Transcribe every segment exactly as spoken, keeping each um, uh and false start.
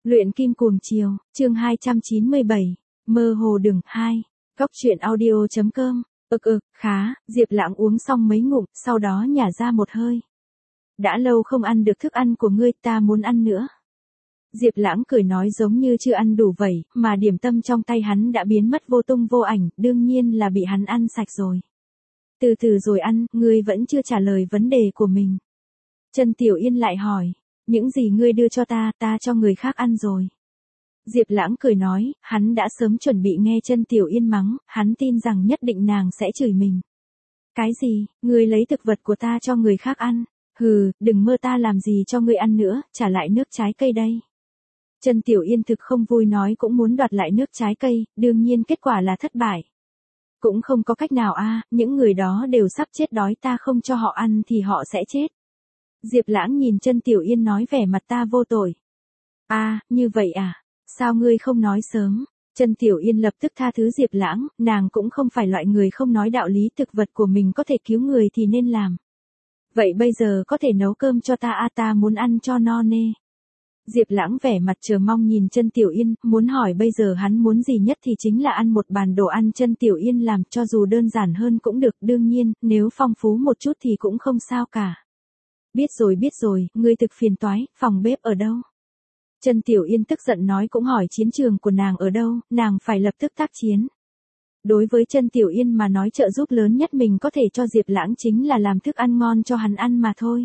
Luyện kim cuồng chiều, chương hai trăm chín mươi bảy, mơ hồ đường hai, góc truyện audio chấm com, ực ực, khá, Diệp Lãng uống xong mấy ngụm, sau đó nhả ra một hơi. Đã lâu không ăn được thức ăn của ngươi, ta muốn ăn nữa. Diệp Lãng cười nói giống như chưa ăn đủ vậy, mà điểm tâm trong tay hắn đã biến mất vô tung vô ảnh, đương nhiên là bị hắn ăn sạch rồi. Từ từ rồi ăn, ngươi vẫn chưa trả lời vấn đề của mình. Trần Tiểu Yên lại hỏi, những gì ngươi đưa cho ta, ta cho người khác ăn rồi. Diệp Lãng cười nói, hắn đã sớm chuẩn bị nghe Trần Tiểu Yên mắng, hắn tin rằng nhất định nàng sẽ chửi mình. Cái gì, ngươi lấy thực vật của ta cho người khác ăn? Hừ, đừng mơ ta làm gì cho ngươi ăn nữa, trả lại nước trái cây đây. Trần Tiểu Yên thực không vui nói cũng muốn đoạt lại nước trái cây, đương nhiên kết quả là thất bại. Cũng không có cách nào a, những người đó đều sắp chết đói, ta không cho họ ăn thì họ sẽ chết. Diệp Lãng nhìn Trần Tiểu Yên nói vẻ mặt ta vô tội. A, à, như vậy à, sao ngươi không nói sớm? Trần Tiểu Yên lập tức tha thứ Diệp Lãng, nàng cũng không phải loại người không nói đạo lý, thực vật của mình có thể cứu người thì nên làm. Vậy bây giờ có thể nấu cơm cho ta a, ta muốn ăn cho no nê. Diệp Lãng vẻ mặt chờ mong nhìn Trần Tiểu Yên, muốn hỏi bây giờ hắn muốn gì nhất thì chính là ăn một bàn đồ ăn Trần Tiểu Yên làm, cho dù đơn giản hơn cũng được, đương nhiên, nếu phong phú một chút thì cũng không sao cả. Biết rồi biết rồi, ngươi thực phiền toái, phòng bếp ở đâu? Trần Tiểu Yên tức giận nói cũng hỏi chiến trường của nàng ở đâu, nàng phải lập tức tác chiến. Đối với Trần Tiểu Yên mà nói trợ giúp lớn nhất mình có thể cho Diệp Lãng chính là làm thức ăn ngon cho hắn ăn mà thôi.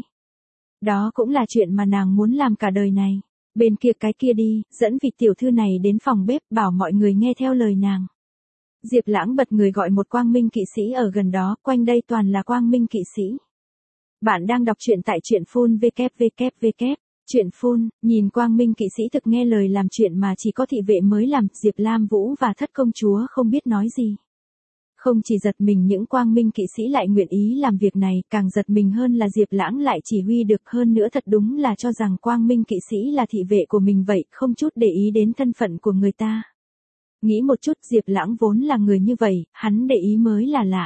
Đó cũng là chuyện mà nàng muốn làm cả đời này. Bên kia cái kia đi, dẫn vị tiểu thư này đến phòng bếp, bảo mọi người nghe theo lời nàng. Diệp Lãng bật người gọi một quang minh kỵ sĩ ở gần đó, quanh đây toàn là quang minh kỵ sĩ. Bạn đang đọc truyện tại truyện phun vê kép vê kép vê kép. Truyện phun, nhìn quang minh kỵ sĩ thực nghe lời làm chuyện mà chỉ có thị vệ mới làm, Diệp Lam Vũ và thất công chúa không biết nói gì. Không chỉ giật mình những quang minh kỵ sĩ lại nguyện ý làm việc này, càng giật mình hơn là Diệp Lãng lại chỉ huy được, hơn nữa thật đúng là cho rằng quang minh kỵ sĩ là thị vệ của mình vậy, không chút để ý đến thân phận của người ta. Nghĩ một chút, Diệp Lãng vốn là người như vậy, hắn để ý mới là lạ.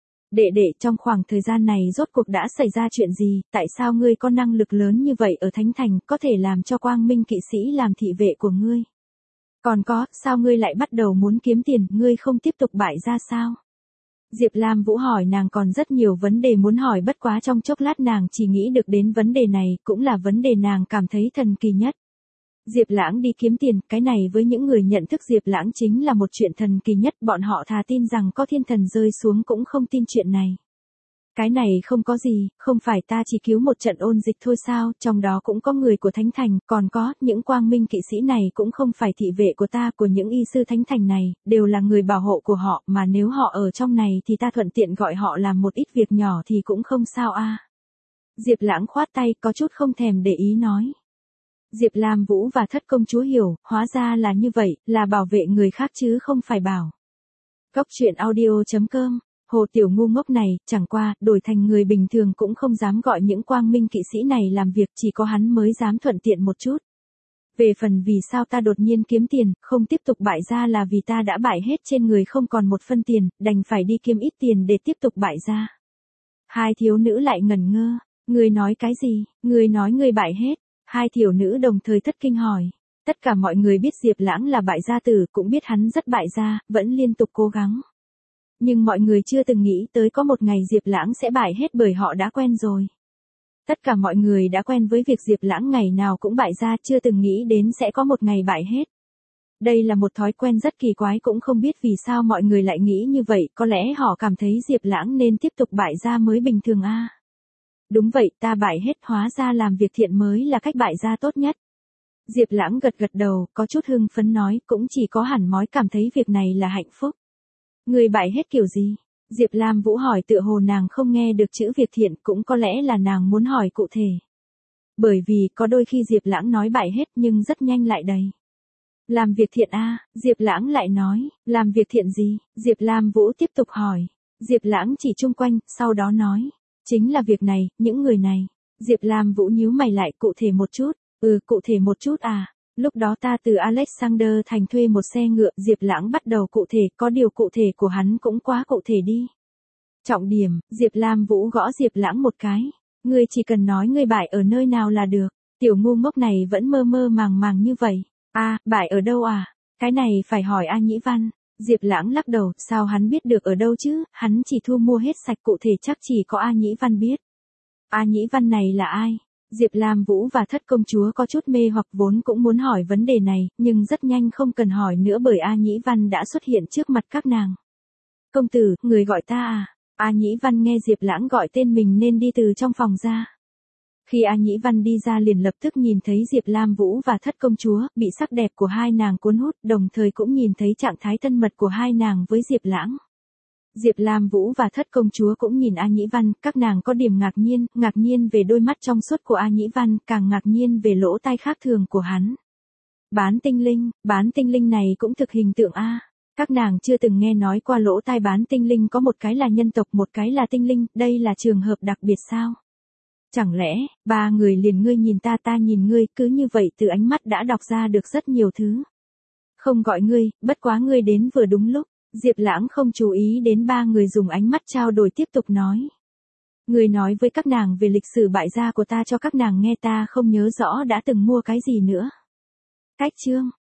Đệ đệ, trong khoảng thời gian này rốt cuộc đã xảy ra chuyện gì, tại sao ngươi có năng lực lớn như vậy ở Thánh Thành, có thể làm cho quang minh kỵ sĩ làm thị vệ của ngươi? Còn có, sao ngươi lại bắt đầu muốn kiếm tiền, ngươi không tiếp tục bại ra sao? Diệp Lam Vũ hỏi nàng còn rất nhiều vấn đề muốn hỏi, bất quá trong chốc lát nàng chỉ nghĩ được đến vấn đề này, cũng là vấn đề nàng cảm thấy thần kỳ nhất. Diệp Lãng đi kiếm tiền, cái này với những người nhận thức Diệp Lãng chính là một chuyện thần kỳ nhất, bọn họ thà tin rằng có thiên thần rơi xuống cũng không tin chuyện này. Cái này không có gì, không phải ta chỉ cứu một trận ôn dịch thôi sao, trong đó cũng có người của Thánh Thành, còn có, những quang minh kỵ sĩ này cũng không phải thị vệ của ta, của những y sư Thánh Thành này, đều là người bảo hộ của họ, mà nếu họ ở trong này thì ta thuận tiện gọi họ làm một ít việc nhỏ thì cũng không sao a. Diệp Lãng khoát tay, có chút không thèm để ý nói. Diệp Lam Vũ và thất công chúa hiểu, hóa ra là như vậy, là bảo vệ người khác chứ không phải bảo. Góc truyện audio chấm com. Hồ tiểu ngu ngốc này, chẳng qua, đổi thành người bình thường cũng không dám gọi những quang minh kỵ sĩ này làm việc, chỉ có hắn mới dám thuận tiện một chút. Về phần vì sao ta đột nhiên kiếm tiền, không tiếp tục bại ra là vì ta đã bại hết trên người không còn một phân tiền, đành phải đi kiếm ít tiền để tiếp tục bại ra. Hai thiếu nữ lại ngẩn ngơ, ngươi nói cái gì, ngươi nói ngươi bại hết, hai thiếu nữ đồng thời thất kinh hỏi. Tất cả mọi người biết Diệp Lãng là bại gia tử, cũng biết hắn rất bại gia, vẫn liên tục cố gắng. Nhưng mọi người chưa từng nghĩ tới có một ngày Diệp Lãng sẽ bại hết bởi họ đã quen rồi. Tất cả mọi người đã quen với việc Diệp Lãng ngày nào cũng bại ra, chưa từng nghĩ đến sẽ có một ngày bại hết. Đây là một thói quen rất kỳ quái, cũng không biết vì sao mọi người lại nghĩ như vậy, có lẽ họ cảm thấy Diệp Lãng nên tiếp tục bại ra mới bình thường a. À. Đúng vậy, ta bại hết, hóa ra làm việc thiện mới là cách bại ra tốt nhất. Diệp Lãng gật gật đầu, có chút hưng phấn nói, cũng chỉ có hẳn mói cảm thấy việc này là hạnh phúc. Người bại hết kiểu gì? Diệp Lam Vũ hỏi, tựa hồ nàng không nghe được chữ việc thiện, cũng có lẽ là nàng muốn hỏi cụ thể. Bởi vì, có đôi khi Diệp Lãng nói bại hết nhưng rất nhanh lại đầy. Làm việc thiện a, à, Diệp Lãng lại nói, làm việc thiện gì? Diệp Lam Vũ tiếp tục hỏi. Diệp Lãng chỉ chung quanh, sau đó nói, chính là việc này, những người này. Diệp Lam Vũ nhíu mày lại, cụ thể một chút, ừ cụ thể một chút à. Lúc đó ta từ Alexander Thành thuê một xe ngựa, Diệp Lãng bắt đầu cụ thể, có điều cụ thể của hắn cũng quá cụ thể đi. Trọng điểm, Diệp Lam Vũ gõ Diệp Lãng một cái. Ngươi chỉ cần nói ngươi bại ở nơi nào là được, tiểu ngu ngốc này vẫn mơ mơ màng màng như vậy. À, bại ở đâu à? Cái này phải hỏi A Nhĩ Văn. Diệp Lãng lắc đầu, sao hắn biết được ở đâu chứ, hắn chỉ thu mua hết sạch, cụ thể chắc chỉ có A Nhĩ Văn biết. A Nhĩ Văn này là ai? Diệp Lam Vũ và Thất công chúa có chút mê hoặc vốn cũng muốn hỏi vấn đề này, nhưng rất nhanh không cần hỏi nữa bởi A Nhĩ Văn đã xuất hiện trước mặt các nàng. Công tử, người gọi ta à? A Nhĩ Văn nghe Diệp Lãng gọi tên mình nên đi từ trong phòng ra. Khi A Nhĩ Văn đi ra liền lập tức nhìn thấy Diệp Lam Vũ và Thất công chúa, bị sắc đẹp của hai nàng cuốn hút, đồng thời cũng nhìn thấy trạng thái thân mật của hai nàng với Diệp Lãng. Diệp Lam Vũ và Thất công chúa cũng nhìn A Nhĩ Văn, các nàng có điểm ngạc nhiên, ngạc nhiên về đôi mắt trong suốt của A Nhĩ Văn, càng ngạc nhiên về lỗ tai khác thường của hắn. Bán tinh linh, bán tinh linh này cũng thực hình tượng a. Các nàng chưa từng nghe nói qua lỗ tai bán tinh linh có một cái là nhân tộc, một cái là tinh linh, đây là trường hợp đặc biệt sao? Chẳng lẽ, ba người liền ngươi nhìn ta ta nhìn ngươi, cứ như vậy từ ánh mắt đã đọc ra được rất nhiều thứ. Không gọi ngươi, bất quá ngươi đến vừa đúng lúc. Diệp Lãng không chú ý đến ba người dùng ánh mắt trao đổi tiếp tục nói. Ngươi nói với các nàng về lịch sử bại gia của ta cho các nàng nghe, ta không nhớ rõ đã từng mua cái gì nữa. Cách chương,